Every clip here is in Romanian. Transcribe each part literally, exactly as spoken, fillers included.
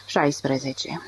șaisprezece.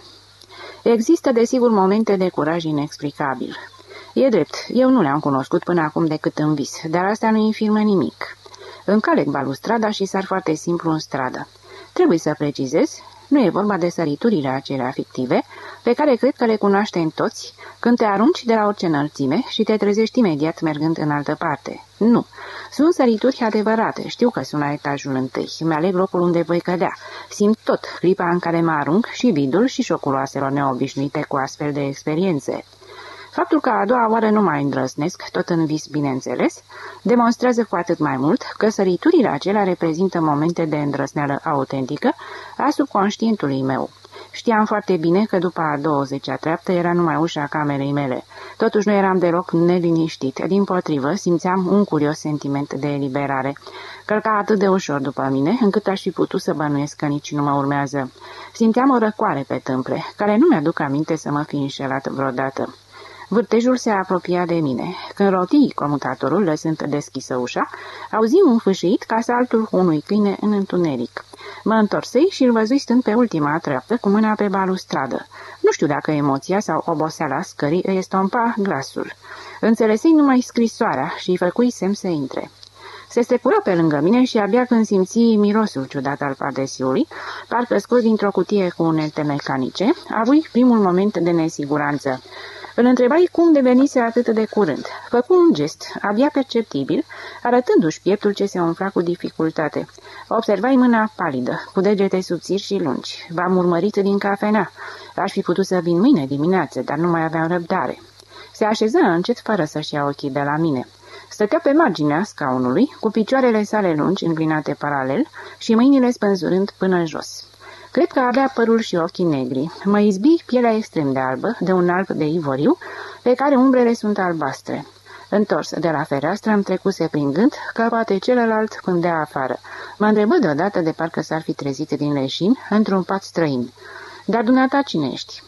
Există desigur momente de curaj inexplicabil. E drept, eu nu le-am cunoscut până acum decât în vis, dar asta nu infirmă nimic. Încalec balustrada și sar foarte simplu în stradă. Trebuie să precizez, nu e vorba de săriturile acelea fictive, pe care cred că le cunoaștem toți, când te arunci de la orice înălțime și te trezești imediat mergând în altă parte. Nu. Sunt sărituri adevărate, știu că sunt la etajul întâi, mi-aleg locul unde voi cădea, simt tot clipa în care mă arunc și vidul și șocul oaselor neobișnuite cu astfel de experiențe. Faptul că a doua oară nu mai îndrăznesc, tot în vis bineînțeles, demonstrează cu atât mai mult că săriturile acelea reprezintă momente de îndrăzneală autentică a subconștientului meu. Știam foarte bine că după a douăzecea treaptă era numai ușa camerei mele. Totuși nu eram deloc neliniștit, dimpotrivă simțeam un curios sentiment de eliberare. Călca atât de ușor după mine, încât aș fi putut să bănuiesc că nici nu mă urmează. Simțeam o răcoare pe tâmple, care nu mi-aduc aminte să mă fi înșelat vreodată. Vârtejul se apropia de mine. Când rotii comutatorul, lăsând deschisă ușa, auzi un fâșit ca saltul unui câine în întuneric. Mă întorsei și îl văzui stând pe ultima treaptă cu mâna pe balustradă. Nu știu dacă emoția sau oboseala scării îi estompa glasul. Înțelesei numai scrisoarea și îi făcui semn să intre. Se strecură pe lângă mine și abia când simți mirosul ciudat al pardesiului, parcă scos dintr-o cutie cu unelte mecanice, avui primul moment de nesiguranță. Îl întrebai cum devenise atât de curând. Făcu un gest, abia perceptibil, arătându-și pieptul ce se umfla cu dificultate. Observai mâna palidă, cu degete subțiri și lungi. V-am urmărit din cafenea. Aș fi putut să vin mâine dimineață, dar nu mai aveam răbdare. Se așeză încet fără să-și ia ochii de la mine. Stătea pe marginea scaunului, cu picioarele sale lungi înclinate paralel și mâinile spânzurând până jos. Cred că avea părul și ochii negri. Mă izbi pielea extrem de albă, de un alb de ivoriu, pe care umbrele sunt albastre. Întors de la fereastră, îmi trecuse prin gând că poate celălalt pândea afară. Mă întrebă deodată de parcă s-ar fi trezit din leșin, într-un pat străin. Dar dumneata cine ești?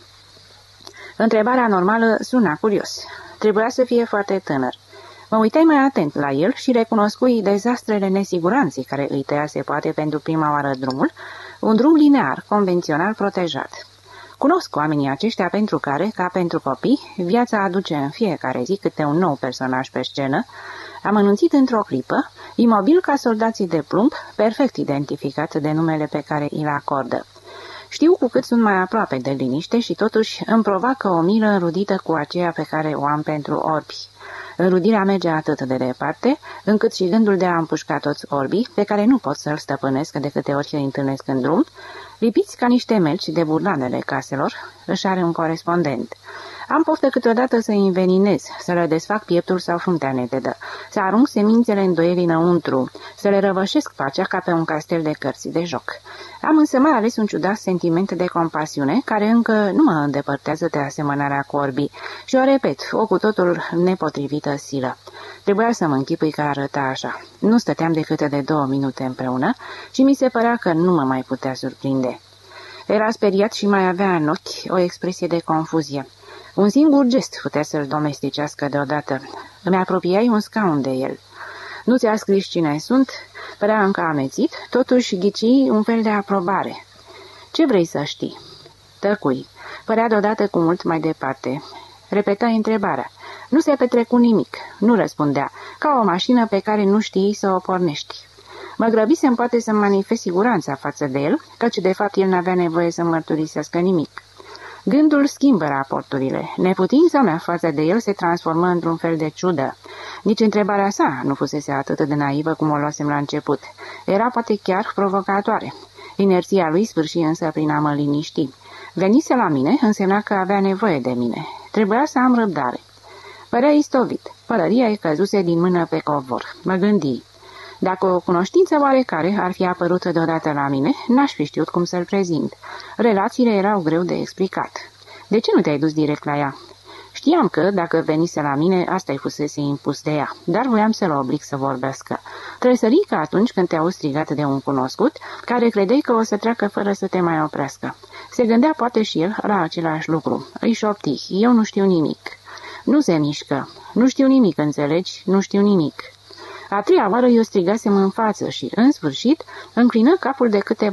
Întrebarea normală suna curios. Trebuia să fie foarte tânăr. Mă uitai mai atent la el și recunoscui dezastrele nesiguranței care îi tăiase poate pentru prima oară drumul, un drum linear, convențional, protejat. Cunosc oamenii aceștia pentru care, ca pentru copii, viața aduce în fiecare zi câte un nou personaj pe scenă, amănunțit într-o clipă, imobil ca soldații de plumb, perfect identificat de numele pe care îl acordă. Știu cu cât sunt mai aproape de liniște și totuși îmi provoacă o milă înrudită cu aceea pe care o am pentru orbi. Înrudirea merge atât de departe, încât și gândul de a împușca toți orbii, pe care nu pot să-l stăpânesc de câte ori îi întâlnesc în drum, lipiți ca niște melci de burlanele caselor, își are un corespondent. Am poftă câteodată să-i înveninez, să le desfac pieptul sau fruntea netedă, să arunc semințele îndoielii înăuntru, să le răvășesc pacea ca pe un castel de cărți de joc. Am însă mai ales un ciudat sentiment de compasiune, care încă nu mă îndepărtează de asemănarea cu orbii, și o repet, o cu totul nepotrivită silă. Trebuia să mă închipui că arăta așa. Nu stăteam decât de două minute împreună și mi se părea că nu mă mai putea surprinde. Era speriat și mai avea în ochi o expresie de confuzie. Un singur gest putea să-l domesticească deodată. Îmi apropiai un scaun de el. Nu ți-a scris cine sunt? Părea încă amețit, totuși ghicii un fel de aprobare. Ce vrei să știi? Tăcui. Părea deodată cu mult mai departe. Repetă întrebarea. Nu se petrecu nimic. Nu răspundea, ca o mașină pe care nu știi să o pornești. Mă grăbisem poate să manifest siguranța față de el, căci de fapt el n-avea nevoie să mărturisească nimic. Gândul schimbă raporturile. Neputința mea față de el se transformă într-un fel de ciudă. Nici întrebarea sa nu fusese atât de naivă cum o luasem la început. Era poate chiar provocatoare. Inerția lui sfârși însă prin a mă liniști. Venise la mine însemna că avea nevoie de mine. Trebuia să am răbdare. Părea istovit. Pălăria îi căzuse din mână pe covor. Mă gândi. Dacă o cunoștință oarecare ar fi apărut deodată la mine, n-aș fi știut cum să-l prezint. Relațiile erau greu de explicat. De ce nu te-ai dus direct la ea? Știam că, dacă venise la mine, asta-i fusese impus de ea, dar voiam să-l oblig să vorbească. Tresări ca atunci când te-au strigat de un cunoscut, care credeai că o să treacă fără să te mai oprească. Se gândea poate și el la același lucru. Îi șopti, eu nu știu nimic. Nu se mișcă. Nu știu nimic, înțelegi? Nu știu nimic. A treia oară eu strigasem în față și, în sfârșit, înclină capul de câteva ori.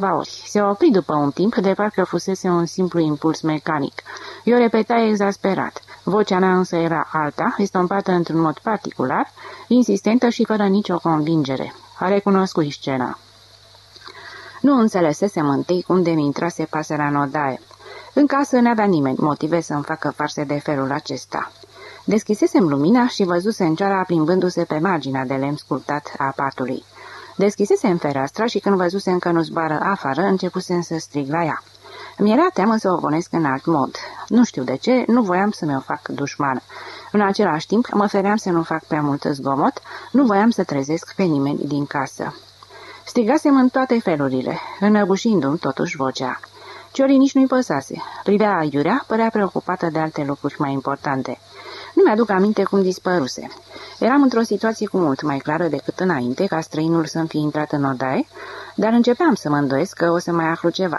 Se opri după un timp, de parcă fusese un simplu impuls mecanic. Eu repetai exasperat. Vocea mea însă era alta, estompată într-un mod particular, insistentă și fără nicio convingere. A recunoscut scena. Nu înțelesesem întâi cum de-mi intrase pasărea în odaie. În casă n-avea nimeni motive să-mi facă farse de felul acesta. Deschisesem lumina și văzusem cioara plimbându-se pe marginea de lemn sculptat a patului. Deschisesem fereastra și când văzusem că nu zboară afară, începusem să strig la ea. Mi-era teamă să o gonesc în alt mod. Nu știu de ce, nu voiam să mi-o fac dușman. În același timp, mă feream să nu fac prea mult zgomot, nu voiam să trezesc pe nimeni din casă. Strigasem în toate felurile, înăbușindu-mi totuși vocea. Ciorii nici nu-i păsase. Privea aiurea, părea preocupată de alte lucruri mai importante. Nu mi-aduc aminte cum dispăruse. Eram într-o situație cu mult mai clară decât înainte ca străinul să-mi fi intrat în odaie, dar începeam să mă îndoiesc că o să mai aflu ceva.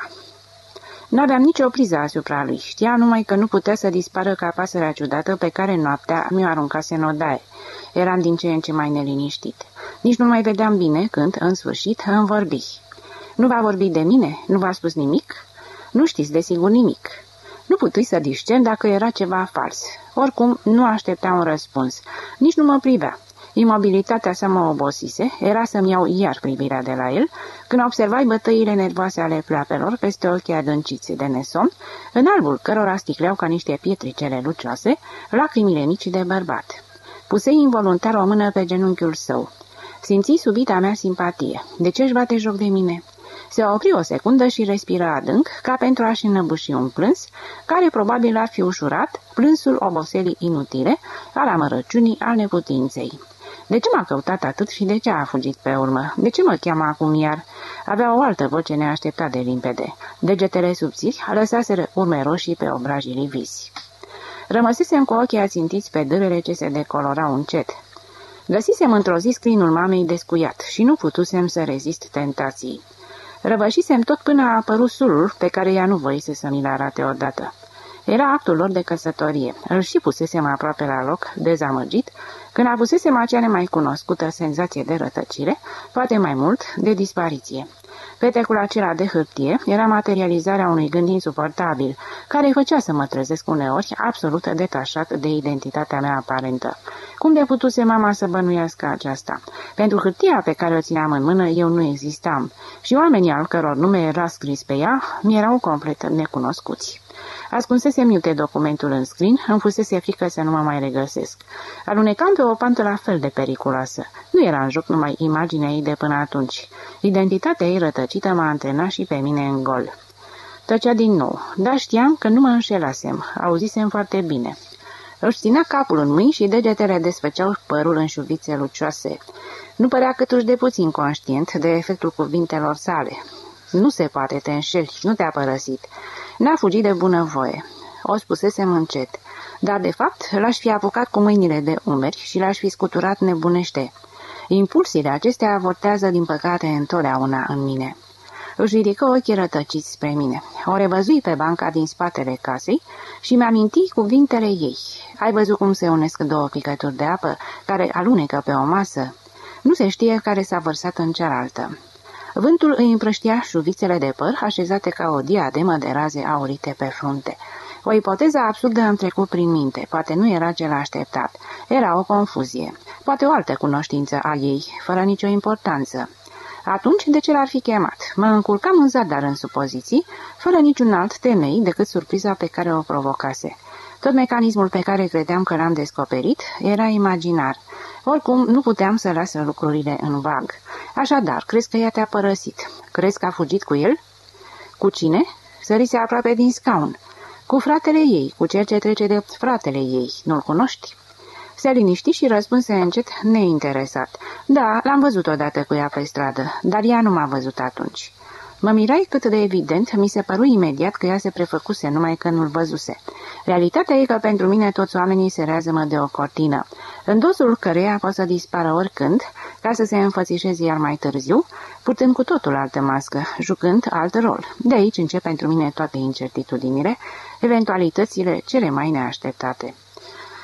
N-aveam nicio priză asupra lui, știa numai că nu putea să dispară ca pasărea ciudată pe care noaptea mi-o aruncase în odaie. Eram din ce în ce mai neliniștit. Nici nu mai vedeam bine când, în sfârșit, îmi vorbi. Nu va vorbi de mine? Nu v-a spus nimic? Nu știți desigur nimic. Nu putui să discern dacă era ceva fals. Oricum, nu aștepta un răspuns. Nici nu mă privea. Imobilitatea sa mă obosise, era să-mi iau iar privirea de la el, când observai bătăile nervoase ale pleapelor peste ochii adânciți de nesomn, în albul cărora sticleau ca niște pietricele lucioase, lacrimile mici de bărbat. Pusei involuntar o mână pe genunchiul său. Simți subita mea simpatie. De ce își bate joc de mine? Se opri o secundă și respiră adânc, ca pentru a-și înăbuși un plâns, care probabil ar fi ușurat plânsul oboselii inutile, al amărăciunii, al neputinței. De ce m-a căutat atât și de ce a fugit pe urmă? De ce mă cheamă acum iar? Avea o altă voce neașteptat de limpede. Degetele subțiri lăsaseră urme roșii pe obrajii livisi. Rămăsesem cu ochii ațintiți pe dârele ce se decolorau încet. Găsisem într-o zi scrinul mamei descuiat și nu putusem să rezist tentației. Răvășisem tot până a apărut sulul pe care ea nu voise să mi-l arate odată. Era actul lor de căsătorie. Îl și pusesem aproape la loc, dezamăgit, când avusesem acea nemai cunoscută senzație de rătăcire, poate mai mult, de dispariție. Petecul acela de hârtie era materializarea unui gând insuportabil, care făcea să mă trezesc uneori absolut detașat de identitatea mea aparentă. Cum de putuse mama să bănuiască aceasta? Pentru hârtia pe care o țineam în mână eu nu existam și oamenii al căror nume era scris pe ea mi-erau complet necunoscuți. Ascunsesem iute documentul în scrin, îmi fusese frică să nu mă mai regăsesc. Alunecam pe o pantă la fel de periculoasă. Nu era în joc numai imaginea ei de până atunci. Identitatea ei rătăcită m-a antrenat și pe mine în gol. Tăcea din nou, dar știam că nu mă înșelasem, auzisem foarte bine. Își ținea capul în mâini și degetele desfăceau părul în șuvițe lucioase. Nu părea câtuși de puțin conștient de efectul cuvintelor sale. Nu se poate, te înșeli, nu te-a părăsit. N-a fugit de bunăvoie. O spusesem încet, dar de fapt l-aș fi apucat cu mâinile de umeri și l-aș fi scuturat nebunește. Impulsiile acestea avortează din păcate întotdeauna în mine. Își ridică ochii rătăciți spre mine. O revăzui pe banca din spatele casei și mi-aminti cuvintele ei. Ai văzut cum se unesc două picături de apă care alunecă pe o masă? Nu se știe care s-a vărsat în cealaltă. Vântul îi împrăștia șuvițele de păr așezate ca o diademă de raze aurite pe frunte. O ipoteză absurdă îmi trecut prin minte, poate nu era ce l-a așteptat. Era o confuzie, poate o altă cunoștință a ei, fără nicio importanță. Atunci, de ce l-ar fi chemat? Mă încurcam în zadar în supoziții, fără niciun alt temei decât surpriza pe care o provocase. Tot mecanismul pe care credeam că l-am descoperit era imaginar. Oricum, nu puteam să las lucrurile în vag. Așadar, crezi că ea te-a părăsit? Crezi că a fugit cu el? Cu cine? Sărise aproape din scaun. Cu fratele ei, cu cel ce trece de fratele ei. Nu-l cunoști? Se liniști și răspunse încet, neinteresat. Da, l-am văzut odată cu ea pe stradă, dar ea nu m-a văzut atunci. Mă mirai cât de evident, mi se păru imediat că ea se prefăcuse numai că nu-l văzuse. Realitatea e că pentru mine toți oamenii se reazămă de o cortină, în dosul căreia pot să dispară oricând, ca să se înfățișeze iar mai târziu, purtând cu totul altă mască, jucând alt rol. De aici încep pentru mine toate incertitudinile, eventualitățile cele mai neașteptate.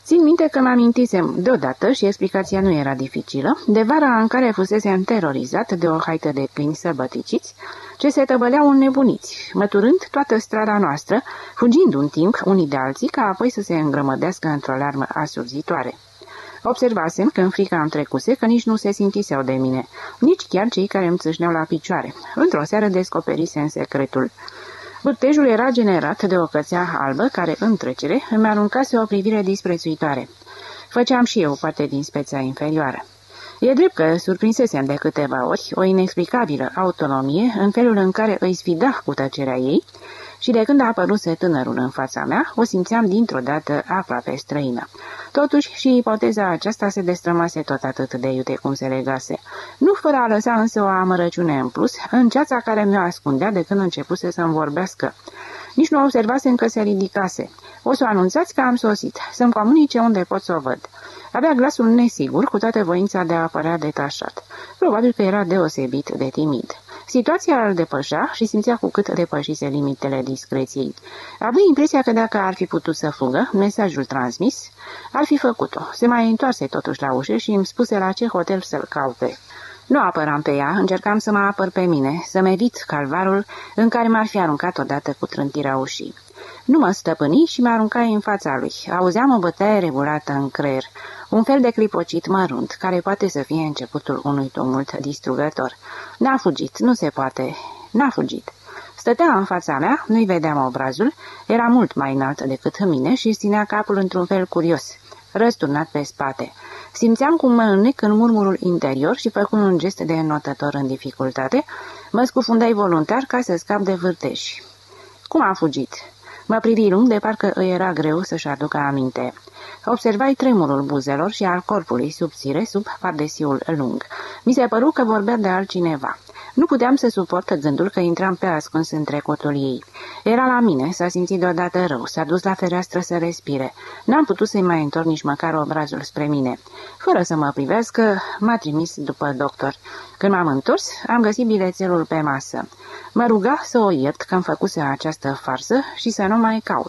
Țin minte că m-amintisem deodată, și explicația nu era dificilă, de vara în care fusesem terorizat de o haită de câini sălbăticiți, ce se tăbăleau înnebuniți, măturând toată strada noastră, fugind un timp unii de alții, ca apoi să se îngrămădească într-o larmă asurzitoare. Observasem când frica îmi trecuse că nici nu se simtiseau de mine, nici chiar cei care îmi țâșneau la picioare. Într-o seară descoperisem secretul. Vârtejul era generat de o cățea albă care, în trecere, îmi aruncase o privire disprețuitoare. Făceam și eu parte din speța inferioară. E drept că surprinsesem de câteva ori o inexplicabilă autonomie în felul în care îi sfida cu tăcerea ei și de când a apăruse tânărul în fața mea, o simțeam dintr-o dată aproape străină. Totuși și ipoteza aceasta se destrămase tot atât de iute cum se legase, nu fără a lăsa însă o amărăciune în plus în ceața care mi-o ascundea de când începuse să-mi vorbească. Nici nu observasem că se ridicase. O să o anunțați că am sosit, să-mi comunice unde pot să o văd. Avea glasul nesigur, cu toată voința de a apărea detașat. Probabil că era deosebit de timid. Situația îl depășea și simțea cu cât depășise limitele discreției. Avea impresia că dacă ar fi putut să fugă, mesajul transmis, ar fi făcut-o. Se mai întoarse totuși la ușă și îmi spuse la ce hotel să-l caute. Nu apăram pe ea, încercam să mă apăr pe mine, să-mi evit calvarul în care m-ar fi aruncat odată cu trântirea ușii. Nu mă stăpâni și mă aruncai în fața lui. Auzeam o bătaie regulată în creier, un fel de clipocit mărunt, care poate să fie începutul unui tumult distrugător. N-a fugit, nu se poate, n-a fugit. Stătea în fața mea, nu-i vedeam obrazul, era mult mai înalt decât mine și ținea capul într-un fel curios, răsturnat pe spate. Simțeam cum mă înnec în murmurul interior și, făcând un gest de înotător în dificultate, mă scufundai voluntar ca să scap de vârteși. Cum a fugit? Mă privi lung de parcă îi era greu să-și aducă aminte. Observai tremurul buzelor și al corpului subțire sub pardesiul lung. Mi se păru că vorbea de altcineva. Nu puteam să suport gândul că intram pe ascuns în trecutul ei. Era la mine, s-a simțit deodată rău, s-a dus la fereastră să respire. N-am putut să-i mai întorc nici măcar obrazul spre mine. Fără să mă privească, m-a trimis după doctor. Când m-am întors, am găsit bilețelul pe masă. Mă ruga să o iert că-mi făcuse această farsă și să nu mai caut.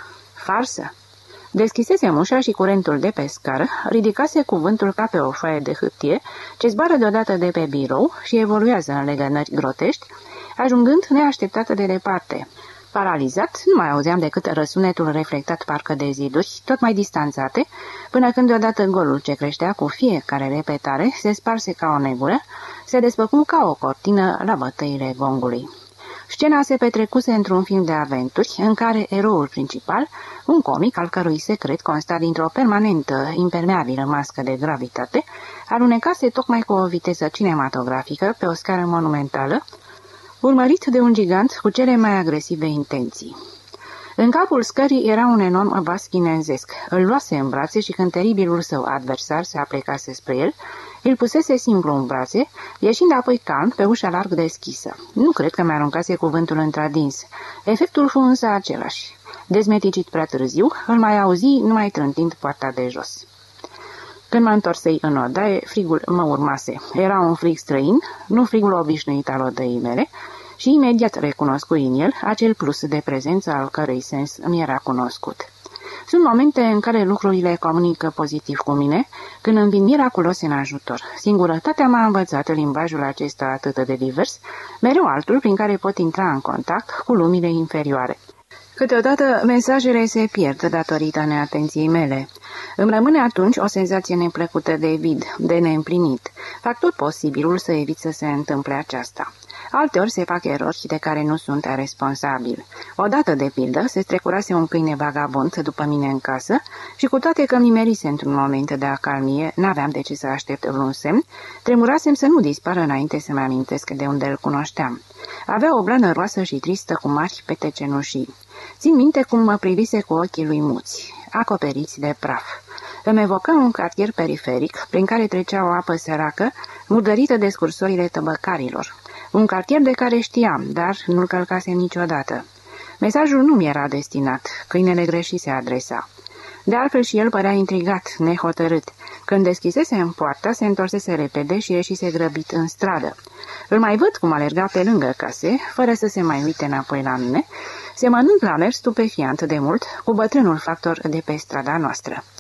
Farsă? Deschisesem ușa și curentul de pe scară ridicase cuvântul ca pe o foaie de hârtie, ce zboară deodată de pe birou și evoluează în legănări grotești, ajungând neașteptată de departe. Paralizat, nu mai auzeam decât răsunetul reflectat parcă de ziduri, tot mai distanțate, până când deodată golul ce creștea cu fiecare repetare se sparse ca o nebulă, se despăcu ca o cortină la bătăile gongului. Scena se petrecuse într-un film de aventuri în care eroul principal, un comic al cărui secret consta dintr-o permanentă, impermeabilă mască de gravitate, alunecase tocmai cu o viteză cinematografică pe o scară monumentală, urmărit de un gigant cu cele mai agresive intenții. În capul scării era un enorm vas chinezesc. Îl luase în brațe și când teribilul său adversar se aplecase spre el, îl pusese simplu în brațe, ieșind apoi calm pe ușa larg deschisă. Nu cred că mi-aruncase cuvântul într-adins. Efectul fu însă același. Dezmeticit prea târziu, îl mai auzi numai trântind poarta de jos. Când mă întorsei în odaie, frigul mă urmase. Era un frig străin, nu frigul obișnuit al odăii mele, și imediat recunoscui în el acel plus de prezență al cărei sens mi era cunoscut. Sunt momente în care lucrurile comunică pozitiv cu mine, când îmi vin miraculos în ajutor. Singurătatea m-a învățat limbajul acesta atât de divers, mereu altul prin care pot intra în contact cu lumile inferioare. Câteodată mesajele se pierd datorită neatenției mele. Îmi rămâne atunci o senzație neplăcută de vid, de neîmplinit. Fac tot posibilul să evit să se întâmple aceasta. Alteori se fac erori de care nu sunt responsabil. Odată, de pildă, se strecurase un câine vagabond după mine în casă și cu toate că mi-merise într-un moment de acalmie, n-aveam de ce să aștept vreun semn, tremurasem să nu dispară înainte să-mi amintesc de unde îl cunoșteam. Avea o blană roasă și tristă cu mari pete cenușii. Țin minte cum mă privise cu ochii lui muți, acoperiți de praf. Îmi evocă un cartier periferic prin care trecea o apă săracă, murdărită de scursorile tăbăcarilor. Un cartier de care știam, dar nu-l călcasem niciodată. Mesajul nu mi-era destinat, câinele greșise adresa. De altfel și el părea intrigat, nehotărât. Când deschisese poarta, se întorsese repede și ieșise grăbit în stradă. Îl mai văd cum alerga pe lângă case, fără să se mai uite înapoi la mine, semănând la mers stupefiant de mult cu bătrânul factor de pe strada noastră.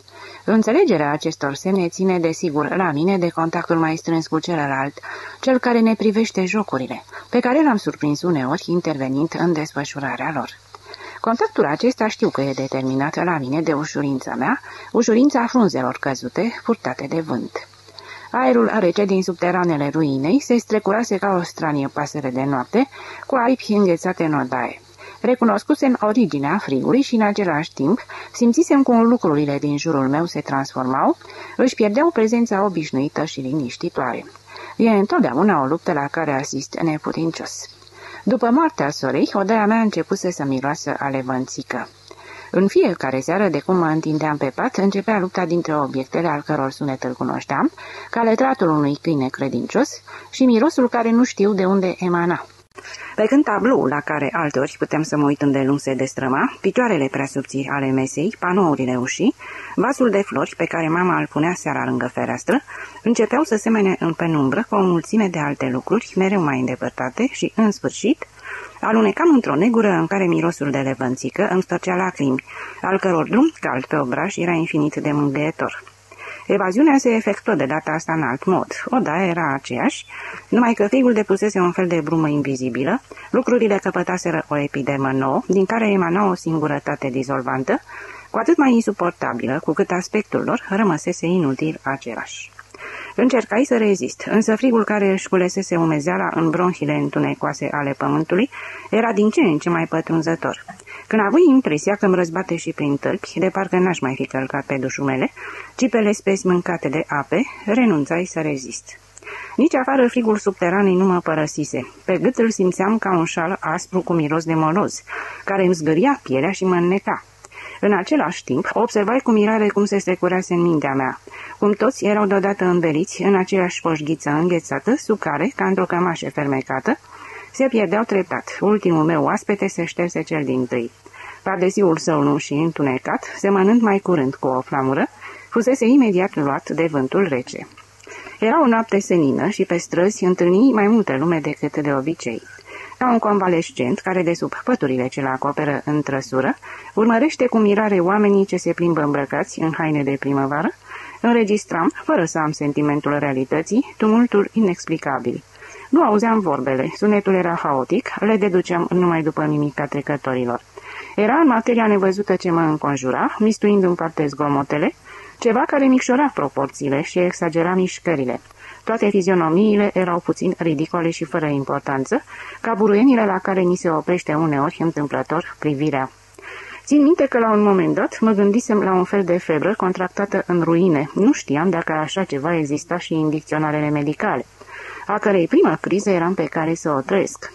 Înțelegerea acestor semne ține, desigur, la mine de contactul mai strâns cu celălalt, cel care ne privește jocurile, pe care l-am surprins uneori intervenind în desfășurarea lor. Contactul acesta știu că e determinat la mine de ușurința mea, ușurința frunzelor căzute, purtate de vânt. Aerul rece din subteranele ruinei se strecurase ca o stranie pasăre de noapte, cu aripi înghețate în odaie. Recunoscusem originea frigului și, în același timp, simțisem cum lucrurile din jurul meu se transformau, își pierdeau prezența obișnuită și liniștitoare. E întotdeauna o luptă la care asist neputincios. După moartea sorei, odaia mea începuse să miroasă a levănțică. În fiecare seară, de cum mă întindeam pe pat, începea lupta dintre obiectele al căror sunet îl cunoșteam, caletratul unui câine credincios și mirosul care nu știu de unde emana. Pe când tabloul la care alteori puteam să mă uit îndelung se destrăma, picioarele prea subțiri ale mesei, panourile ușii, vasul de flori pe care mama îl punea seara lângă fereastră, începeau să semene în penumbră cu o mulțime de alte lucruri, mereu mai îndepărtate și, în sfârșit, alunecam într-o negură în care mirosul de levănțică îmi storcea lacrimi, al căror drum cald pe obraj era infinit de mângâietor. Evaziunea se efectuă de data asta în alt mod. Odaia era aceeași, numai că frigul depusese un fel de brumă invizibilă, lucrurile căpătaseră o epidemă nouă, din care emana o singurătate dizolvantă, cu atât mai insuportabilă, cu cât aspectul lor rămăsese inutil același. Încercai să rezist, însă frigul care își culesese umezeala în bronhile întunecoase ale pământului era din ce în ce mai pătrunzător. Când avui impresia că îmi răzbate și prin tălpi, de parcă n-aș mai fi călcat pe dușumele, cipele spezi mâncate de ape, renunțai să rezist. Nici afară frigul subteranei nu mă părăsise. Pe gât îl simțeam ca un șal aspru cu miros de moloz, care îmi zgâria pielea și mă înneca. În același timp, observai cu mirare cum se strecurease în mintea mea, cum toți erau deodată înveliți în aceeași poșghiță înghețată, sub care, ca într-o cămașă fermecată, se pierdeau treptat. Ultimul meu oaspete se șterse cel dintâi. Pardesiul său lung și întunecat, semănând mai curând cu o flamură, fusese imediat luat de vântul rece. Era o noapte senină și pe străzi întâlni mai multă lume decât de obicei. Ca un convalescent care de sub păturile ce-l acoperă în trăsură, urmărește cu mirare oamenii ce se plimbă îmbrăcați în haine de primăvară, înregistram, fără să am sentimentul realității, tumultul inexplicabil. Nu auzeam vorbele, sunetul era haotic, le deduceam numai după mimica trecătorilor. Era în materia nevăzută ce mă înconjura, mistuind în parte zgomotele, ceva care micșora proporțiile și exagera mișcările. Toate fizionomiile erau puțin ridicole și fără importanță, ca buruienile la care ni se oprește uneori întâmplător privirea. Țin minte că la un moment dat mă gândisem la un fel de febră contractată în ruine. Nu știam dacă așa ceva exista și în dicționarele medicale, a cărei primă criză eram pe care să o trăiesc.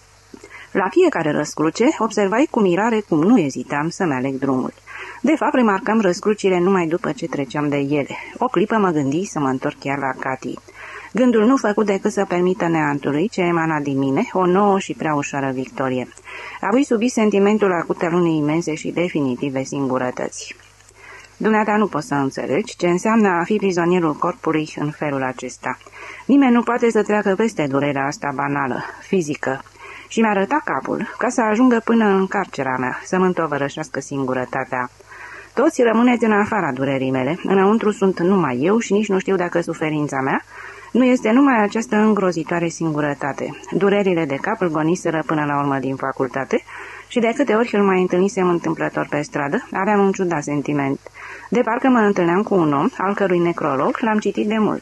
La fiecare răscruce observai cu mirare cum nu ezitam să-mi aleg drumul. De fapt, remarcam răscrucile numai după ce treceam de ele. O clipă mă gândi să mă întorc chiar la Cati. Gândul nu făcut decât să permită neantului ce emana din mine o nouă și prea ușoară victorie. Avui subi sentimentul acut al unei imense și definitive singurătăți. Dumneata nu poți să înțelegi ce înseamnă a fi prizonierul corpului în felul acesta. Nimeni nu poate să treacă peste durerea asta banală, fizică. Și mi-a arătat capul, ca să ajungă până în carcera mea, să mă întovărășească singurătatea. Toți rămâneți în afara durerii mele, înăuntru sunt numai eu și nici nu știu dacă suferința mea nu este numai această îngrozitoare singurătate. Durerile de cap îl goniseră până la urmă din facultate și de câte ori îl mai întâlnisem întâmplător pe stradă, aveam un ciudat sentiment. De parcă mă întâlneam cu un om, al cărui necrolog l-am citit de mult.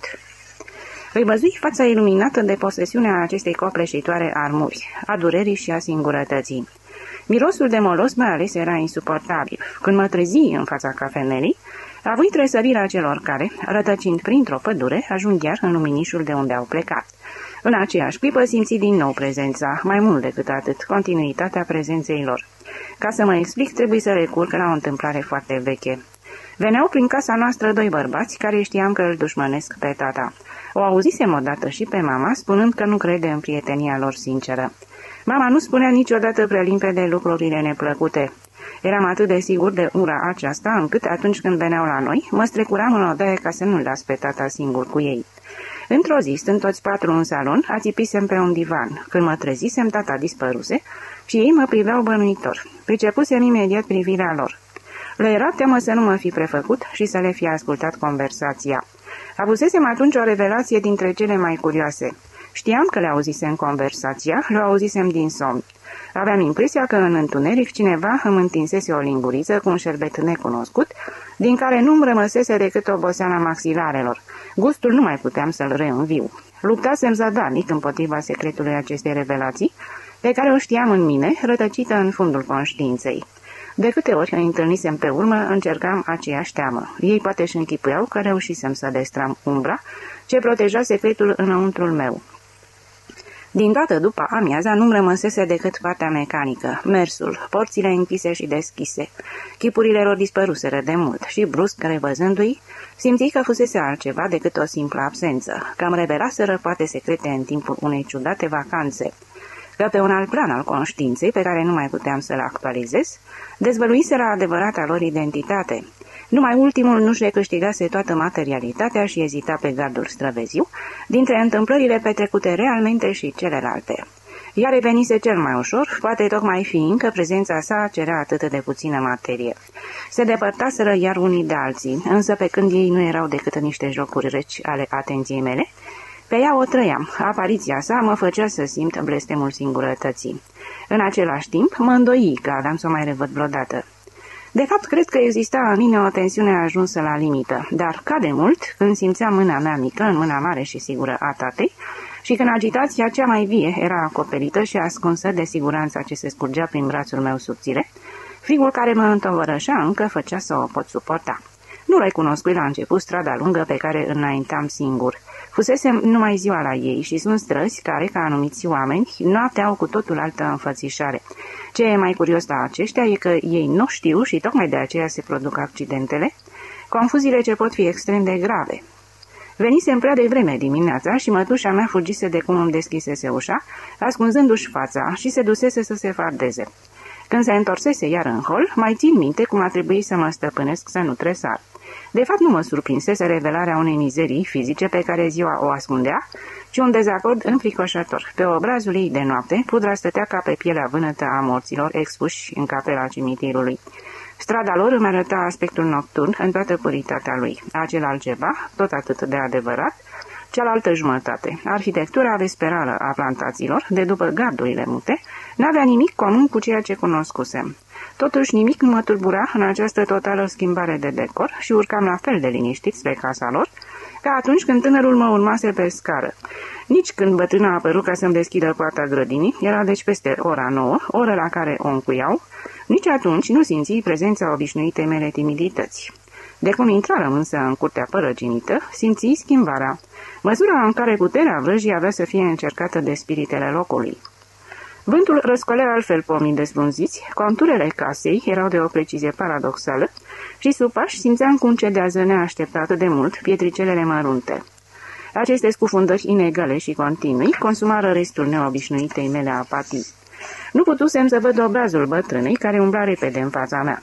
Îi văzui fața iluminată de posesiunea acestei copleșitoare armuri, a durerii și a singurătății. Mirosul de molos mai ales era insuportabil. Când mă trezi în fața cafenelii, avui tresărirea celor care, rătăcind printr-o pădure, ajung chiar în luminișul de unde au plecat. În aceeași clipă simți din nou prezența, mai mult decât atât, continuitatea prezenței lor. Ca să mă explic, trebuie să recurg la o întâmplare foarte veche. Veneau prin casa noastră doi bărbați care știam că îl dușmănesc pe tata. O auzisem odată și pe mama, spunând că nu crede în prietenia lor sinceră. Mama nu spunea niciodată prea limpede lucrurile neplăcute. Eram atât de sigur de ura aceasta, încât atunci când veneau la noi, mă strecuram în odaie ca să nu-l las pe tata singur cu ei. Într-o zi, stând toți patru în salon, ațipisem pe un divan. Când mă trezisem, tata dispăruse și ei mă priveau bănuitor. Pricepusem imediat privirea lor. Le era teamă să nu mă fi prefăcut și să le fi ascultat conversația. Avusesem atunci o revelație dintre cele mai curioase. Știam că le auzisem conversația, le auzisem din somn. Aveam impresia că în întuneric cineva îmi întinsese o linguriță cu un șerbet necunoscut, din care nu-mi rămăsese decât oboseala maxilarelor. Gustul nu mai puteam să-l reînviu. Luptasem zadarnic împotriva secretului acestei revelații, pe care o știam în mine, rătăcită în fundul conștiinței. De câte ori îi întâlnisem pe urmă, încercam aceeași teamă. Ei poate își închipuiau că reușisem să destram umbra ce proteja secretul înăuntrul meu. Din toată după amiaza nu-mi rămăsese decât partea mecanică, mersul, porțile închise și deschise. Chipurile lor dispăruseră de mult și, brusc revăzându-i, simți că fusese altceva decât o simplă absență, că îmi revelaseră poate secrete în timpul unei ciudate vacanțe, că pe un alt plan al conștiinței, pe care nu mai puteam să-l actualizez, dezvăluiseră adevărata lor identitate. Numai ultimul nu-și recâștigase toată materialitatea și ezita pe gardul străveziu dintre întâmplările petrecute realmente și celelalte. Ea revenise cel mai ușor, poate tocmai fiindcă prezența sa cerea atât de puțină materie. Se depărtaseră iar unii de alții, însă pe când ei nu erau decât niște jocuri reci ale atenției mele, pe ea o trăiam. Apariția sa mă făcea să simt blestemul singurătății. În același timp mă îndoi că aveam să o mai revăd vreodată. De fapt, cred că exista în mine o tensiune ajunsă la limită, dar, ca de mult, când simțeam mâna mea mică în mâna mare și sigură a tatei, și când agitația cea mai vie era acoperită și ascunsă de siguranța ce se scurgea prin brațul meu subțire, frigul care mă întovărășea încă făcea să o pot suporta. Nu recunoscui la început strada lungă pe care înaintam singur. Fusesem numai ziua la ei și sunt străzi care, ca anumiți oameni, noaptea au cu totul altă înfățișare. Ce e mai curios la aceștia e că ei nu știu și tocmai de aceea se produc accidentele, confuziile ce pot fi extrem de grave. Venisem prea devreme dimineața și mătușa mea fugise de cum îmi deschisese ușa, ascunzându-și fața și se dusese să se fardeze. Când se întorsese iar în hol, mai țin minte cum a trebuit să mă stăpânesc să nu tresar. De fapt, nu mă surprinsese revelarea unei mizerii fizice pe care ziua o ascundea, ci un dezacord înfricoșător. Pe obrazul ei de noapte, pudra stătea ca pe pielea vânătă a morților expuși în capela cimitirului. Strada lor îmi arăta aspectul nocturn în toată puritatea lui. Acel altceva, tot atât de adevărat, cealaltă jumătate. Arhitectura vesperală a plantațiilor, de după gardurile mute, n-avea nimic comun cu ceea ce cunoscusem. Totuși nimic nu mă tulbura în această totală schimbare de decor și urcam la fel de liniștit spre casa lor, ca atunci când tânărul mă urmase pe scară. Nici când bătrâna a apărut ca să-mi deschidă poarta grădinii, era deci peste ora nouă, oră la care o încuiau, nici atunci nu simți prezența obișnuitei mele timidități. De cum intrarăm însă în curtea părăginită, simți schimbarea, măsura în care puterea vrăjii avea să fie încercată de spiritele locului. Vântul răscolea altfel pomii dezbrunziți, conturele casei erau de o precizie paradoxală și sub pași simțeam cum cedează neașteptat de mult pietricelele mărunte. Aceste scufundări inegale și continui consumară restul neobișnuitei mele apatii. Nu putusem să văd obrazul bătrânei care umbla repede în fața mea.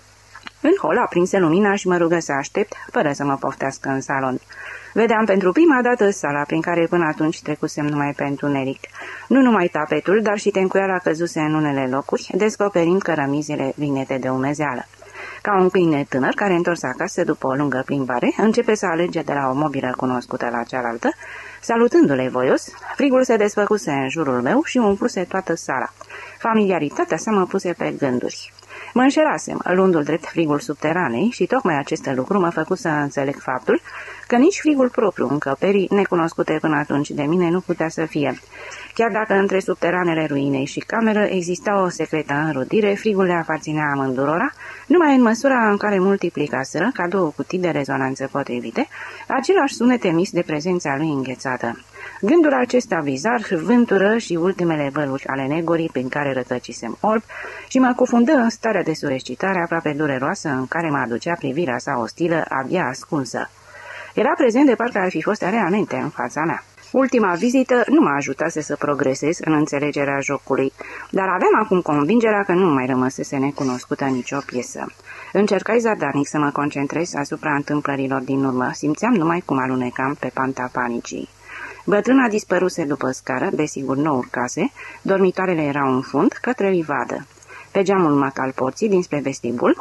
În hol aprinse lumina și mă rugă să aștept, fără să mă poftească în salon. Vedeam pentru prima dată sala prin care până atunci trecusem numai pe întuneric. Nu numai tapetul, dar și tencuiala căzuse în unele locuri, descoperind cărămizile vinete de umezeală. Ca un câine tânăr care întors acasă după o lungă plimbare, începe să alege de la o mobilă cunoscută la cealaltă, salutându-le voios, frigul se desfăcuse în jurul meu și umpluse toată sala. Familiaritatea sa mă puse pe gânduri. Mă înșelasem, luându-l drept frigul subteranei și tocmai acest lucru mă făcu să înțeleg faptul că nici frigul propriu încăperii, necunoscute până atunci de mine, nu putea să fie. Chiar dacă între subteranele ruinei și cameră exista o secretă înrudire, frigul le aparținea amândurora, numai în măsura în care multiplicaseră, ca două cutii de rezonanță potrivite, același sunet emis de prezența lui înghețată. Gândul acesta bizar vântură și ultimele văluri ale negorii prin care rătăcisem orb și mă cufundă în starea de surecitare aproape dureroasă în care mă aducea privirea sa ostilă, abia ascunsă. Era prezent de parcă ar fi fost realmente în fața mea. Ultima vizită nu m-a ajutase să progresez în înțelegerea jocului, dar aveam acum convingerea că nu mai rămăsese necunoscută nicio piesă. Încercai zadarnic să mă concentrez asupra întâmplărilor din urmă, simțeam numai cum alunecam pe panta panicii. Bătrâna dispăruse după scară, desigur nu urcase, dormitoarele erau în fund, către livadă. Pe geamul mat al porții dinspre vestibul,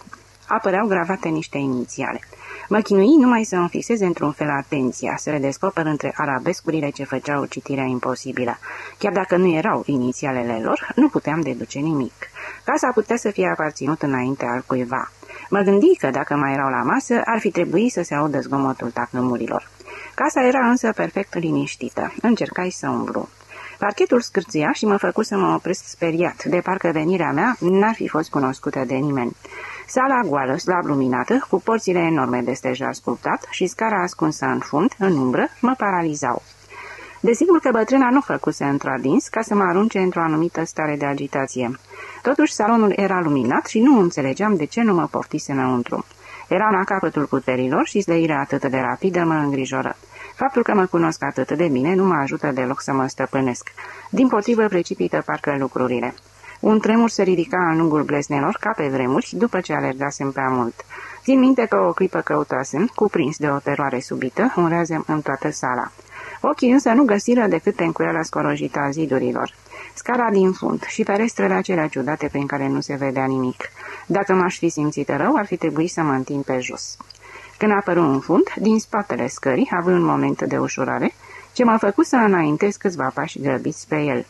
apăreau gravate niște inițiale. Mă chinui numai să îmi fixeze într-un fel atenția, să le descoper între arabescurile ce făceau citirea imposibilă. Chiar dacă nu erau inițialele lor, nu puteam deduce nimic. Casa putea să fie aparținut înainte al cuiva. Mă gândi că dacă mai erau la masă, ar fi trebuit să se audă zgomotul tacâmurilor. Casa era însă perfect liniștită. Încercai să umblu. Parchetul scârția și mă făcu să mă opresc speriat, de parcă venirea mea n-ar fi fost cunoscută de nimeni. Sala goală, slab luminată, cu porțile enorme de stejar sculptat și scara ascunsă în fund, în umbră, mă paralizau. Desigur că bătrâna nu făcuse într-adins ca să mă arunce într-o anumită stare de agitație. Totuși salonul era luminat și nu înțelegeam de ce nu mă poftise înăuntru. Eram la capătul puterilor și zleirea atât de rapidă mă îngrijoră. Faptul că mă cunosc atât de bine nu mă ajută deloc să mă stăpânesc. Dimpotrivă precipită parcă lucrurile. Un tremur se ridica în lungul gleznelor, ca pe vremuri, după ce alergasem prea mult. Țin minte că o clipă căutasem, cuprins de o teroare subită, un reazem în toată sala. Ochii însă nu găsiră decât tencuiala scorojită a zidurilor. Scara din fund și ferestrele acelea ciudate prin care nu se vedea nimic. Dacă m-aș fi simțit rău, ar fi trebuit să mă întind pe jos. Când apăru în fund, din spatele scării, având un moment de ușurare, ce m-a făcut să înaintez câțiva pași grăbiți spre el.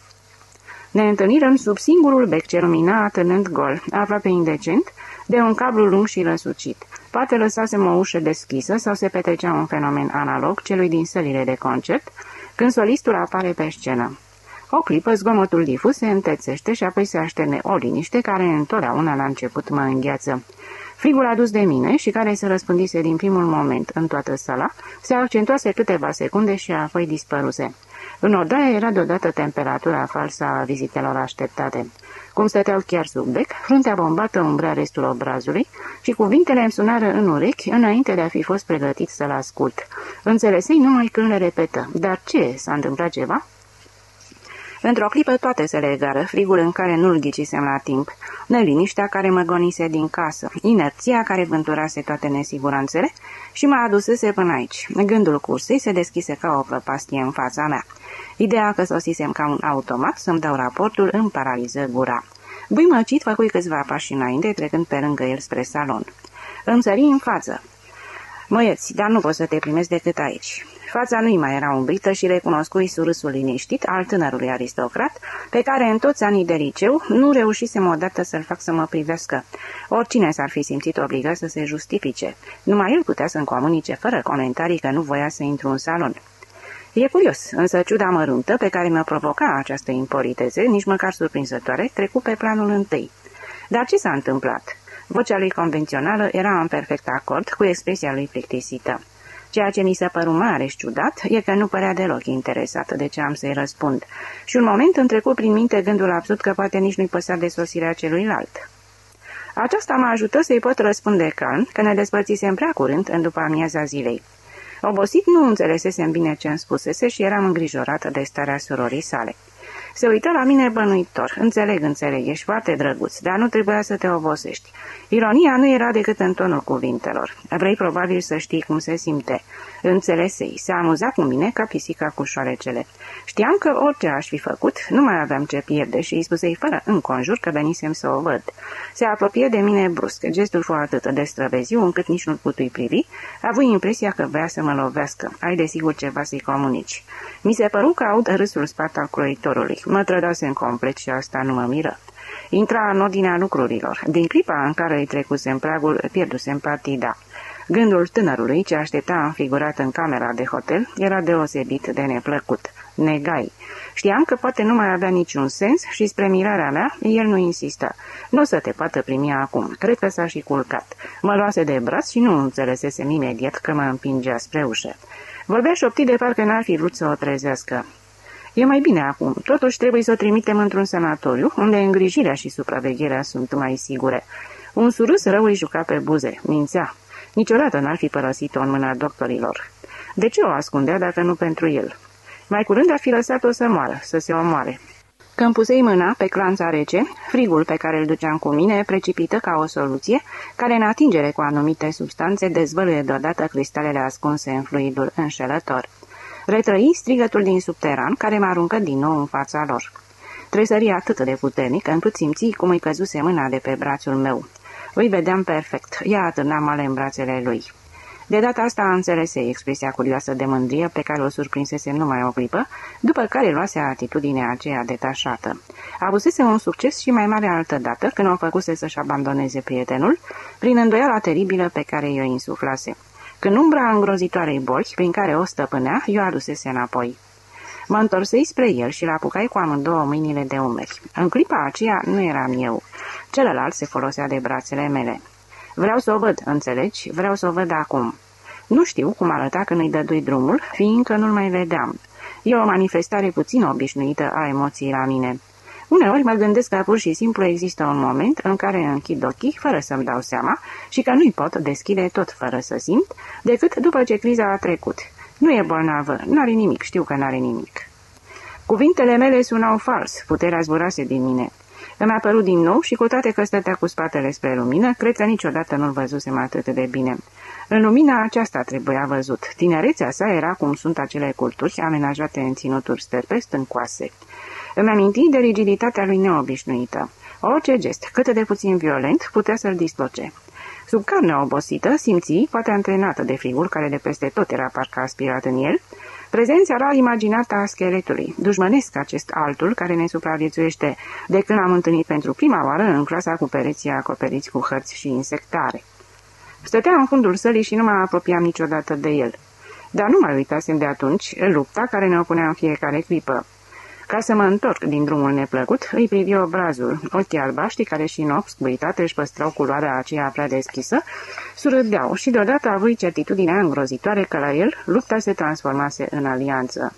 Ne întâlnirăm sub singurul bec ce lumina atârnând gol, aproape indecent, de un cablu lung și răsucit. Poate lăsasem o ușă deschisă sau se petrecea un fenomen analog celui din sălile de concert, când solistul apare pe scenă. O clipă zgomotul difuz se întețește și apoi se așterne o liniște care întotdeauna la început mă îngheață. Frigul adus de mine și care se răspândise din primul moment în toată sala, se accentuase câteva secunde și apoi dispăruse. În odaie era deodată temperatura falsă a vizitelor așteptate. Cum stăteau chiar sub bec, fruntea bombată umbrea restul obrazului și cuvintele îmi sunară în urechi înainte de a fi fost pregătit să-l ascult. Înțelesei numai când le repetă. Dar ce? S-a întâmplat ceva? Într-o clipă toate se legară, frigul în care nu-l ghicisem la timp, neliniștea care mă gonise din casă, inerția care vânturase toate nesiguranțele și mă adusese până aici. Gândul cursei se deschise ca o prăpastie în fața mea. Ideea că sosisem ca un automat să-mi dau raportul îmi paraliză gura. Buimăcit făcui câțiva pași înainte, trecând pe lângă el spre salon. Îmi sări în față. Măieți, dar nu pot să te primesc decât aici. Fața nu-i mai era umbrită și recunoscui surâsul liniștit al tânărului aristocrat, pe care în toți anii de liceu nu reușisem odată să-l fac să mă privească. Oricine s-ar fi simțit obligat să se justifice. Numai el putea să-mi comunice fără comentarii că nu voia să intru în salon. E curios, însă ciuda măruntă pe care mă provoca această impoliteze, nici măcar surprinzătoare, trecu pe planul întâi. Dar ce s-a întâmplat? Vocea lui convențională era în perfect acord cu expresia lui plictisită. Ceea ce mi se păru mare și ciudat e că nu părea deloc interesat de ce am să-i răspund. Și un moment îmi trecu prin minte gândul absurd că poate nici nu-i păsa de sosirea celuilalt. Aceasta mă ajută să-i pot răspunde calm, că ne despărțisem prea curând în după amiaza zilei. Obosit nu înțelesesem bine ce îmi spusese și eram îngrijorată de starea surorii sale. Se uită la mine bănuitor. Înțeleg, înțeleg, ești foarte drăguț, dar nu trebuia să te obosești. Ironia nu era decât în tonul cuvintelor. Vrei probabil să știi cum se simte. Înțelesei, se amuza cu mine ca pisica cu șoarecele. Știam că orice aș fi făcut, nu mai aveam ce pierde și îi spusei fără înconjur că venisem să o văd. Se apropie de mine brusc, gestul fu atât de străveziu încât nici nu-l putui privi, avui impresia că vrea să mă lovească. Ai desigur ceva să-i comunici. Mi se păru că aud râsul spart al croitorului. Mă trădasem complet și asta nu mă miră. Intra în ordinea lucrurilor. Din clipa în care îi trecusem pragul, pierdusem partida. Gândul tânărului ce aștepta înfigurat în camera de hotel era deosebit de neplăcut. Negai. Știam că poate nu mai avea niciun sens și spre mirarea mea, el nu insistă. Nu o să te poată primi acum. Cred că s-a și culcat. Mă luase de braț și nu înțelesesem imediat că mă împingea spre ușă. Vorbea șoptit de parcă n-ar fi vrut să o trezească. E mai bine acum. Totuși trebuie să o trimitem într-un sanatoriu, unde îngrijirea și supravegherea sunt mai sigure. Un surâs rău îi juca pe buze. Mințea. Niciodată n-ar fi părăsit-o în mâna doctorilor. De ce o ascundea dacă nu pentru el? Mai curând ar fi lăsat-o să moară, să se omoare. Când pusei mâna pe clanța rece, frigul pe care îl duceam cu mine precipită ca o soluție, care în atingere cu anumite substanțe dezvăluie deodată cristalele ascunse în fluidul înșelător. Retrăi strigătul din subteran, care mă aruncă din nou în fața lor. Tresări atât de puternic, încât simți cum îi căzuse mâna de pe brațul meu. Îi vedeam perfect. Ea atârna male în brațele lui. De data asta înțelese expresia curioasă de mândrie pe care o surprinsese numai o clipă, după care luase atitudinea aceea detașată. Avusese un succes și mai mare altădată când o făcuse să-și abandoneze prietenul, prin îndoiala teribilă pe care i-o insuflase. Când umbra îngrozitoarei boli, prin care o stăpânea, i-o adusese înapoi. Mă întorsei spre el și l-apucai cu amândouă mâinile de umeri. În clipa aceea nu eram eu. Celălalt se folosea de brațele mele. Vreau să o văd, înțelegi? Vreau să o văd acum. Nu știu cum arăta când îi dădui drumul, fiindcă nu-l mai vedeam. E o manifestare puțin obișnuită a emoției la mine. Uneori mă gândesc că pur și simplu există un moment în care închid ochii fără să-mi dau seama și că nu-i pot deschide tot fără să simt, decât după ce criza a trecut. Nu e bolnavă, n-are nimic, știu că n-are nimic. Cuvintele mele sunau fals, puterea zburase din mine. Îmi a părut din nou și cu toate că stătea cu spatele spre lumină, cred că niciodată nu-l văzusem atât de bine. În lumina aceasta trebuia văzut. Tinerețea sa era cum sunt acele culturi amenajate în ținuturi sterpe stâncoase. Îmi aminti de rigiditatea lui neobișnuită. Orice gest, cât de puțin violent, putea să-l disloce. Sub carnea obosită, simți, poate antrenată de frigul care de peste tot era parcă aspirat în el, prezența rar imaginată a scheletului, dușmănesc acest altul care ne supraviețuiește de când am întâlnit pentru prima oară în clasa cu pereții acoperiți cu hărți și insectare. Stătea în fundul sălii și nu mă apropiam niciodată de el. Dar nu mai uitasem de atunci lupta care ne opunea în fiecare clipă. Ca să mă întorc din drumul neplăcut, îi privi obrazul. Ochii albaștri, care și în obscuritate își păstrau culoarea aceea prea deschisă, surâdeau și deodată avui certitudinea îngrozitoare că la el lupta se transformase în alianță.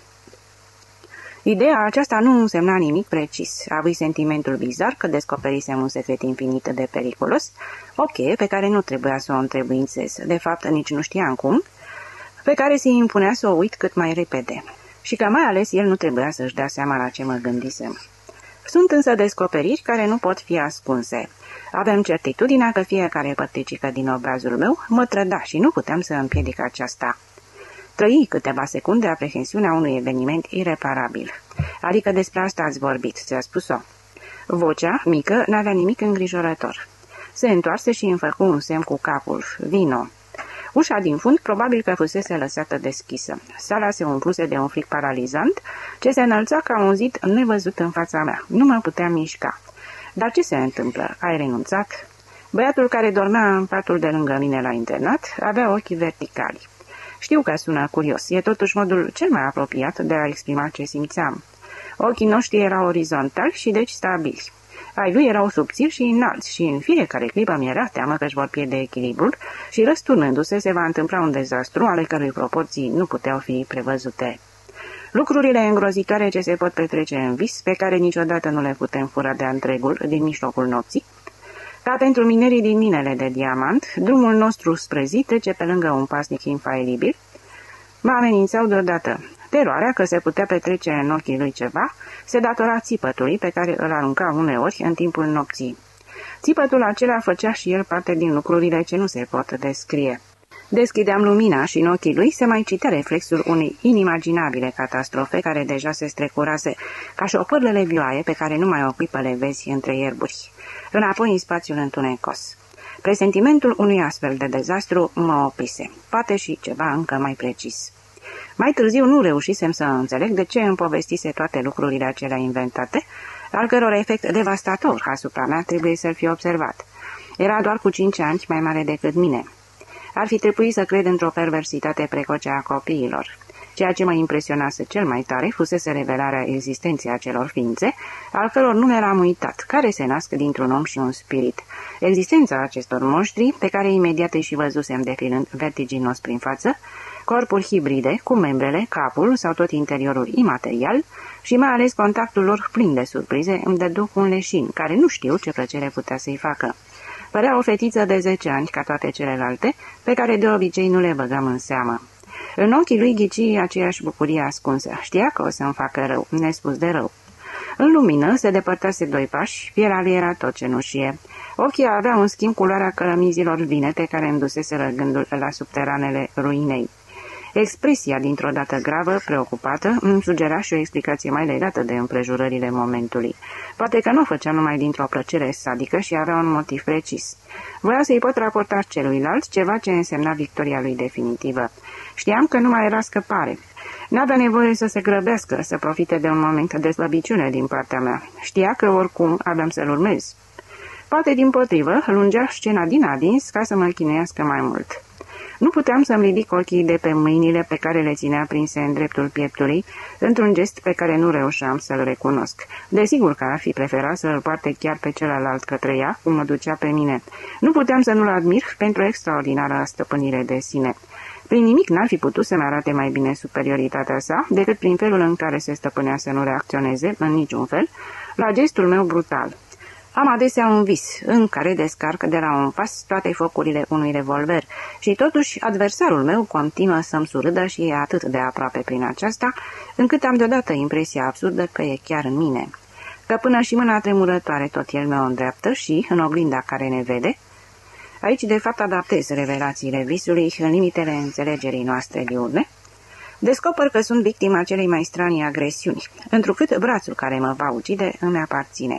Ideea aceasta nu însemna nimic precis. Avui sentimentul bizar că descoperisem un secret infinit de periculos, o cheie pe care nu trebuia să o întrebuințez, de fapt nici nu știam cum, pe care se impunea să o uit cât mai repede. Și că mai ales el nu trebuia să-și dea seama la ce mă gândisem. Sunt însă descoperiri care nu pot fi ascunse. Avem certitudinea că fiecare părticică din obrazul meu mă trăda și nu puteam să împiedic aceasta. Trăi câteva secunde aprehensiunea unui eveniment ireparabil. Adică despre asta ați vorbit, ți-a spus-o. Vocea, mică, n-avea nimic îngrijorător. Se întoarse și îmi făcu un semn cu capul. Vino. Ușa din fund probabil că fusese lăsată deschisă. Sala se umpluse de un fric paralizant, ce se înălța ca un zid nevăzut în fața mea. Nu mă puteam mișca. Dar ce se întâmplă? Ai renunțat? Băiatul care dormea în patul de lângă mine la internat avea ochii verticali. Știu că sună curios, e totuși modul cel mai apropiat de a exprima ce simțeam. Ochii noștri erau orizontali și deci stabili. Ai lui erau subțiri și înalți și în fiecare clipă mi-era teamă că își vor pierde echilibrul și răsturnându-se se va întâmpla un dezastru ale cărui proporții nu puteau fi prevăzute. Lucrurile îngrozitoare ce se pot petrece în vis, pe care niciodată nu le putem fura de întregul din mijlocul nopții. Ca pentru minerii din minele de diamant, drumul nostru spre zi trece pe lângă un pasnic infailibil. Mă amenințau deodată. Teroarea că se putea petrece în ochii lui ceva se datora țipătului pe care îl arunca uneori în timpul nopții. Țipătul acela făcea și el parte din lucrurile ce nu se pot descrie. Deschideam lumina și în ochii lui se mai citea reflexul unei inimaginabile catastrofe care deja se strecurase, ca șopârlele vioaie pe care numai o clipă le vezi între ierburi. Înapoi în spațiul întunecos. Presentimentul unui astfel de dezastru mă oprise, poate și ceva încă mai precis. Mai târziu nu reușisem să înțeleg de ce îmi povestise toate lucrurile acelea inventate, al căror efect devastator asupra mea trebuie să-l fi observat. Era doar cu cinci ani mai mare decât mine. Ar fi trebuit să cred într-o perversitate precoce a copiilor. Ceea ce mă impresionase cel mai tare fusese revelarea existenței acelor ființe, al căror nume l-am uitat, care se nasc dintr-un om și un spirit. Existența acestor monștri, pe care imediat îi și văzusem defilând vertiginos prin față, corpuri hibride, cu membrele, capul sau tot interiorul imaterial și mai ales contactul lor plin de surprize îmi dădu un leșin, care nu știu ce plăcere putea să-i facă. Părea o fetiță de zece ani ca toate celelalte, pe care de obicei nu le băgam în seamă. În ochii lui ghici aceeași bucurie ascunsă. Știa că o să-mi facă rău, nespus de rău. În lumină se depărtase doi pași, pielea lui era tot cenușie. Ochii aveau în schimb culoarea cărămizilor vinete care îmi duseseră gândul la subteranele ruinei. Expresia dintr-o dată gravă, preocupată, îmi sugera și o explicație mai legată de împrejurările momentului. Poate că nu o făcea numai dintr-o plăcere sadică și avea un motiv precis. Voia să-i pot raporta celuilalt ceva ce însemna victoria lui definitivă. Știam că nu mai era scăpare. N-avea nevoie să se grăbească, să profite de un moment de slăbiciune din partea mea. Știa că oricum aveam să-l urmez. Poate dimpotrivă, lungea scena din adins ca să mă chinuiască mai mult. Nu puteam să-mi ridic ochii de pe mâinile pe care le ținea prinse în dreptul pieptului, într-un gest pe care nu reușeam să-l recunosc. Desigur că ar fi preferat să-l poarte chiar pe celălalt către ea, cum mă ducea pe mine. Nu puteam să nu-l admir pentru extraordinară stăpânire de sine. Prin nimic n-ar fi putut să-mi arate mai bine superioritatea sa, decât prin felul în care se stăpânea să nu reacționeze, în niciun fel, la gestul meu brutal. Am adesea un vis, în care descarc de la un pas toate focurile unui revolver și totuși adversarul meu continuă să-mi surâdă și e atât de aproape prin aceasta, încât am deodată impresia absurdă că e chiar în mine. Că până și mâna tremurătoare tot el mă îndreaptă și, în oglinda care ne vede, aici de fapt adaptez revelațiile visului în limitele înțelegerii noastre diurne, descoper că sunt victima celei mai stranii agresiuni, întrucât brațul care mă va ucide îmi aparține.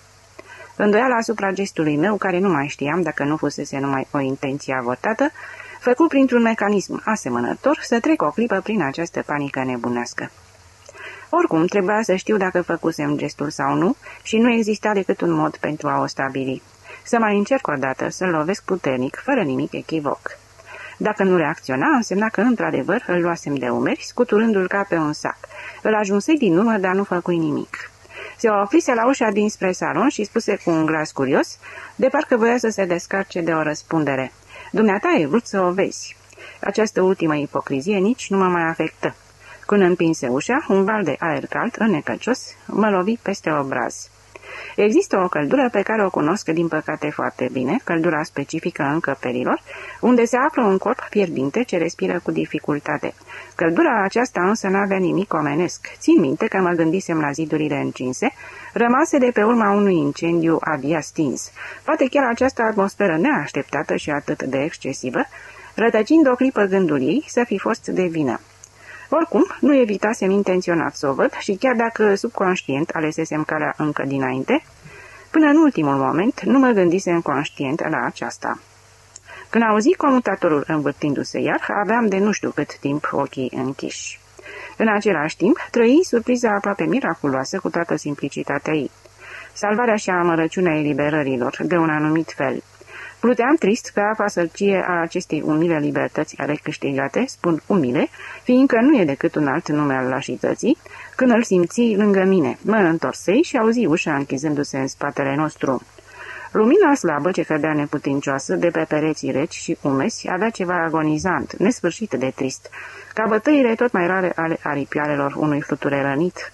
Îndoiala asupra gestului meu, care nu mai știam dacă nu fusese numai o intenție avotată, făcut printr-un mecanism asemănător să trec o clipă prin această panică nebunească. Oricum, trebuia să știu dacă făcusem gestul sau nu și nu exista decât un mod pentru a o stabili. Să mai încerc o dată, să-l lovesc puternic, fără nimic echivoc. Dacă nu reacționa, însemna că, într-adevăr, îl luasem de umeri, scuturându-l ca pe un sac. Îl ajunsei din urmă, dar nu făcui nimic. Se oprise la ușa dinspre salon și spuse cu un glas curios, de parcă voia să se descarce de o răspundere. Dumneata ai vrut să o vezi. Această ultimă ipocrizie nici nu mă mai afectă. Când împinse ușa, un val de aer cald, înnecăcios, mă lovi peste obraz. Există o căldură pe care o cunosc din păcate foarte bine, căldura specifică încăperilor, unde se află un corp fierbinte ce respiră cu dificultate. Căldura aceasta însă n-avea nimic omenesc. Țin minte că mă gândisem la zidurile încinse, rămase de pe urma unui incendiu abia stins. Poate chiar această atmosferă neașteptată și atât de excesivă, rătăcind o clipă gândul ei, să fi fost de vină. Oricum, nu evitasem intenționat să o văd și chiar dacă subconștient alesesem calea încă dinainte, până în ultimul moment nu mă gândisem conștient la aceasta. Când auzi comutatorul învârtindu-se iar, aveam de nu știu cât timp ochii închiși. În același timp, trăi surpriza aproape miraculoasă cu toată simplicitatea ei. Salvarea și amărăciunea eliberărilor, de un anumit fel. Pluteam trist pe apa sărcie a acestei umile libertăți recâștigate, spun umile, fiindcă nu e decât un alt nume al lașității, când îl simți lângă mine. Mă întorsei și auzi ușa închizându-se în spatele nostru. Lumina slabă ce cădea neputincioasă de pe pereții reci și umezi avea ceva agonizant, nesfârșit de trist, ca bătăile tot mai rare ale aripioarelor unui fluture rănit.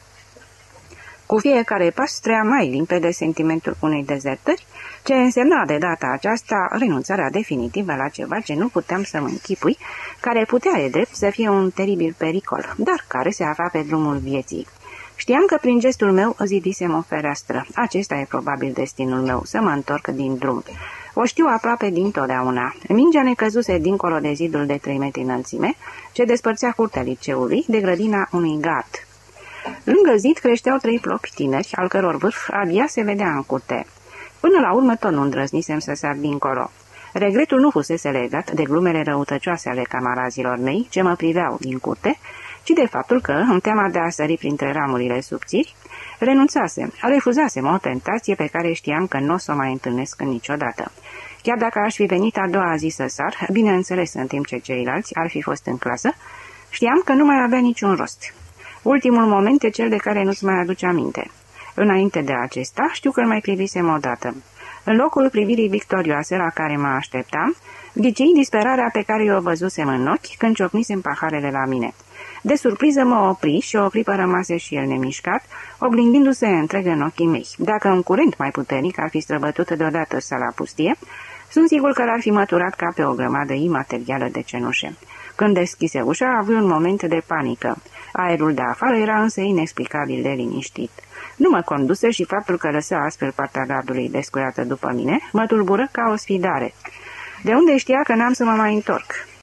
Cu fiecare pas trea mai limpede sentimentul unei dezertări, ce însemna de data aceasta renunțarea definitivă la ceva ce nu puteam să-mi închipui, care putea, e drept, să fie un teribil pericol, dar care se afla pe drumul vieții. Știam că prin gestul meu zidisem o fereastră. Acesta e probabil destinul meu, să mă întorc din drum. O știu aproape dintotdeauna. Mingea ne căzuse dincolo de zidul de trei metri înălțime, ce despărțea curtea liceului de grădina unui gard. Lângă zid creșteau trei plopi tineri, al căror vârf abia se vedea în curte. Până la urmă tot nu îndrăznisem să sar dincolo. Regretul nu fusese legat de glumele răutăcioase ale camarazilor mei, ce mă priveau din curte, ci de faptul că, în teama de a sări printre ramurile subțiri, renunțasem, refuzasem o tentație pe care știam că nu o să o mai întâlnesc niciodată. Chiar dacă aș fi venit a doua zi să sar, bineînțeles în timp ce ceilalți ar fi fost în clasă, știam că nu mai avea niciun rost. Ultimul moment e cel de care nu-ți mai aduce aminte. Înainte de acesta, știu că îl mai privisem odată. În locul privirii victorioase la care mă așteptam, ghicii disperarea pe care o văzusem în ochi când ciocnisem paharele la mine. De surpriză mă opri și o clipă rămase și el nemișcat, oglindindu-se întreg în ochii mei. Dacă un curent mai puternic ar fi străbătut deodată sala pustie, sunt sigur că l-ar fi măturat ca pe o grămadă imaterială de cenușe. Când deschise ușa, a avut un moment de panică. Aerul de afară era însă inexplicabil de liniștit. Nu mă conduse și faptul că lăsă astfel partea gardului descuiată după mine mă tulbură ca o sfidare. De unde știa că n-am să mă mai întorc?